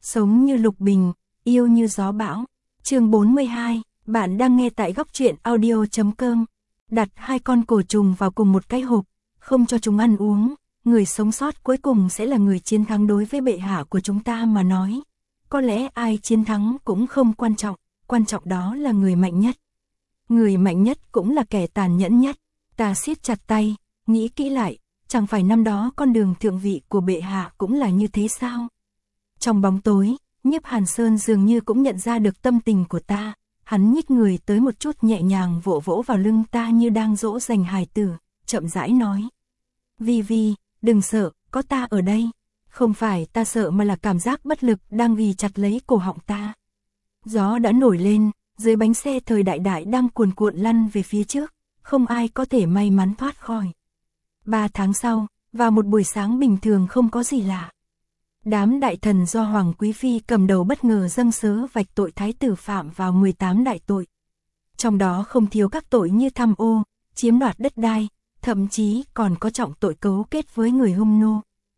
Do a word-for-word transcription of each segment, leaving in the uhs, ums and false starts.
Sống như lục bình, yêu như gió bão. Chương bốn mươi hai, bạn đang nghe tại góc truyện audio chấm com. Đặt hai con cổ trùng vào cùng một cái hộp, không cho chúng ăn uống, người sống sót cuối cùng sẽ là người chiến thắng. Đối với bệ hạ của chúng ta mà nói, có lẽ ai chiến thắng cũng không quan trọng, quan trọng đó là người mạnh nhất. Người mạnh nhất cũng là kẻ tàn nhẫn nhất. Ta siết chặt tay, nghĩ kỹ lại, chẳng phải năm đó con đường thượng vị của bệ hạ cũng là như thế sao? Trong bóng tối, Nhiếp Hàn Sơn dường như cũng nhận ra được tâm tình của ta, hắn nhích người tới một chút, nhẹ nhàng vỗ vỗ vào lưng ta như đang dỗ dành hài tử, chậm rãi nói: Vi Vi, đừng sợ, có ta ở đây. Không phải ta sợ mà là cảm giác bất lực đang ghì chặt lấy cổ họng ta. Gió đã nổi lên, dưới bánh xe thời đại đại đang cuồn cuộn lăn về phía trước, không ai có thể may mắn thoát khỏi. Ba tháng sau, vào một buổi sáng bình thường không có gì lạ, đám đại thần do Hoàng Quý Phi cầm đầu bất ngờ dâng sớ vạch tội thái tử phạm vào mười tám đại tội. Trong đó không thiếu các tội như tham ô, chiếm đoạt đất đai, thậm chí còn có trọng tội cấu kết với người hung nô.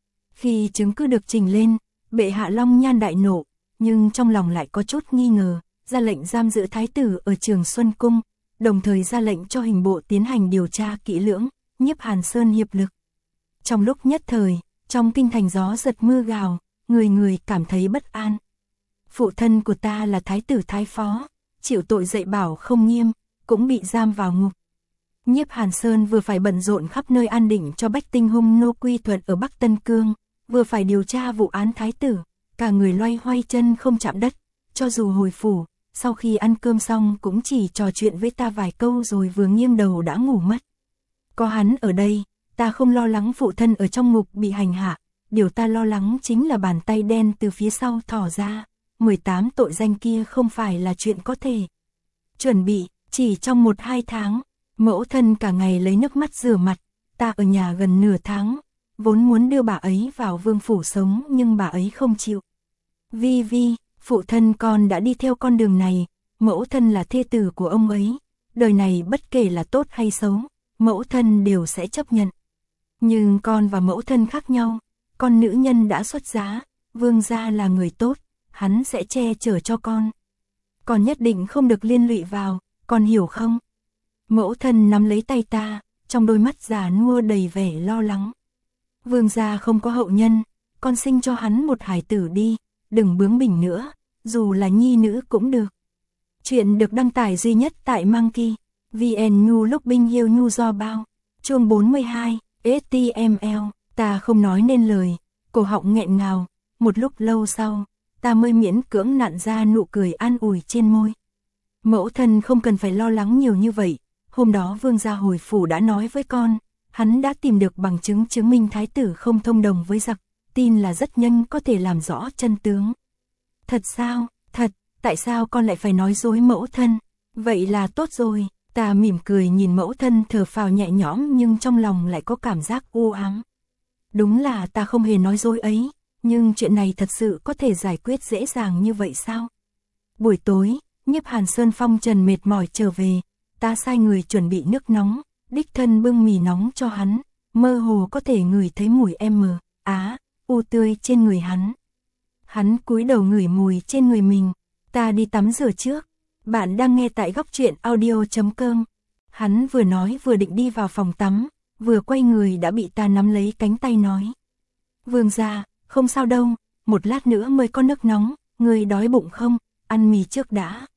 Khi chứng cứ được trình lên, bệ hạ long nhan đại nộ, nhưng trong lòng lại có chút nghi ngờ, ra lệnh giam giữ thái tử ở Trường Xuân Cung, đồng thời ra lệnh cho hình bộ tiến hành điều tra kỹ lưỡng. Nhiếp Hàn Sơn hiệp lực. Trong lúc nhất thời, trong kinh thành gió giật mưa gào, người người cảm thấy bất an. Phụ thân của ta là thái tử thái phó, chịu tội dạy bảo không nghiêm, cũng bị giam vào ngục. Nhiếp Hàn Sơn vừa phải bận rộn khắp nơi an định cho bách tinh hung nô quy thuận ở Bắc Tân Cương, vừa phải điều tra vụ án thái tử, cả người loay hoay chân không chạm đất. Cho dù hồi phủ, sau khi ăn cơm xong cũng chỉ trò chuyện với ta vài câu rồi vừa nghiêng đầu đã ngủ mất. Có hắn ở đây, ta không lo lắng phụ thân ở trong ngục bị hành hạ, điều ta lo lắng chính là bàn tay đen từ phía sau thò ra. mười tám tội danh kia không phải là chuyện có thể chuẩn bị, chỉ trong một hai tháng, mẫu thân cả ngày lấy nước mắt rửa mặt, ta ở nhà gần nửa tháng, vốn muốn đưa bà ấy vào vương phủ sống nhưng bà ấy không chịu. Vi Vi, phụ thân con đã đi theo con đường này, mẫu thân là thê tử của ông ấy, đời này bất kể là tốt hay xấu, mẫu thân đều sẽ chấp nhận. Nhưng con và mẫu thân khác nhau, con nữ nhân đã xuất giá, vương gia là người tốt, hắn sẽ che chở cho con. Con nhất định không được liên lụy vào, con hiểu không? Mẫu thân nắm lấy tay ta, trong đôi mắt già nua đầy vẻ lo lắng. Vương gia không có hậu nhân, con sinh cho hắn một hải tử đi, đừng bướng bỉnh nữa, dù là nhi nữ cũng được. Chuyện được đăng tải duy nhất tại Monkey vê en Nhu lúc binh hiêu nhu do bao. Chương bốn mươi hai, ếch ti em eo, ta không nói nên lời, cổ họng nghẹn ngào, một lúc lâu sau, ta mới miễn cưỡng nặn ra nụ cười an ủi trên môi. Mẫu thân không cần phải lo lắng nhiều như vậy, hôm đó vương gia hồi phủ đã nói với con, hắn đã tìm được bằng chứng chứng minh thái tử không thông đồng với giặc, tin là rất nhanh có thể làm rõ chân tướng. Thật sao? Thật, tại sao con lại phải nói dối mẫu thân? Vậy là tốt rồi. Ta mỉm cười nhìn mẫu thân thở phào nhẹ nhõm nhưng trong lòng lại có cảm giác u ám. Đúng là ta không hề nói dối ấy, nhưng chuyện này thật sự có thể giải quyết dễ dàng như vậy sao? Buổi tối, Nhiếp Hàn Sơn phong trần mệt mỏi trở về, ta sai người chuẩn bị nước nóng, đích thân bưng mì nóng cho hắn, mơ hồ có thể ngửi thấy mùi em mờ, á, u tươi trên người hắn. Hắn cúi đầu ngửi mùi trên người mình, ta đi tắm rửa trước. Bạn đang nghe tại góc truyện audio chấm com. Hắn vừa nói vừa định đi vào phòng tắm, vừa quay người đã bị ta nắm lấy cánh tay nói: Vương gia, không sao đâu, một lát nữa mới có nước nóng, ngươi đói bụng không, ăn mì trước đã.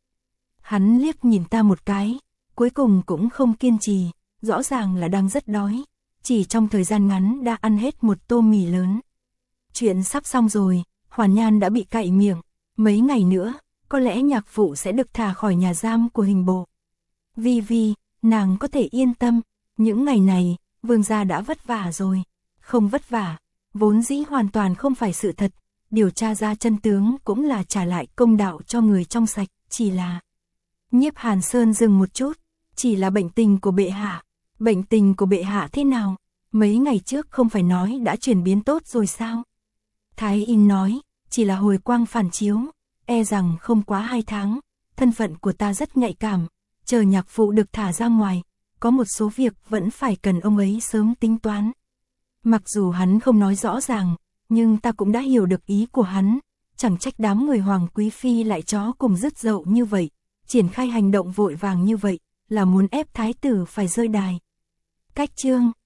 Hắn liếc nhìn ta một cái, cuối cùng cũng không kiên trì, rõ ràng là đang rất đói, chỉ trong thời gian ngắn đã ăn hết một tô mì lớn. Chuyện sắp xong rồi, Hoàn Nhan đã bị cạy miệng, mấy ngày nữa có lẽ nhạc phụ sẽ được thả khỏi nhà giam của hình bộ. Vi Vi, nàng có thể yên tâm, những ngày này, vương gia đã vất vả rồi. Không vất vả, vốn dĩ hoàn toàn không phải sự thật, điều tra ra chân tướng cũng là trả lại công đạo cho người trong sạch, chỉ là... Nhiếp Hàn Sơn dừng một chút, chỉ là bệnh tình của bệ hạ. Bệnh tình của bệ hạ thế nào? Mấy ngày trước không phải nói đã chuyển biến tốt rồi sao? Thái y nói, chỉ là hồi quang phản chiếu. E rằng không quá hai tháng, thân phận của ta rất nhạy cảm, chờ nhạc phụ được thả ra ngoài, có một số việc vẫn phải cần ông ấy sớm tính toán. Mặc dù hắn không nói rõ ràng, nhưng ta cũng đã hiểu được ý của hắn, chẳng trách đám người Hoàng Quý Phi lại chó cùng dứt dậu như vậy, triển khai hành động vội vàng như vậy, là muốn ép thái tử phải rơi đài. Cách chương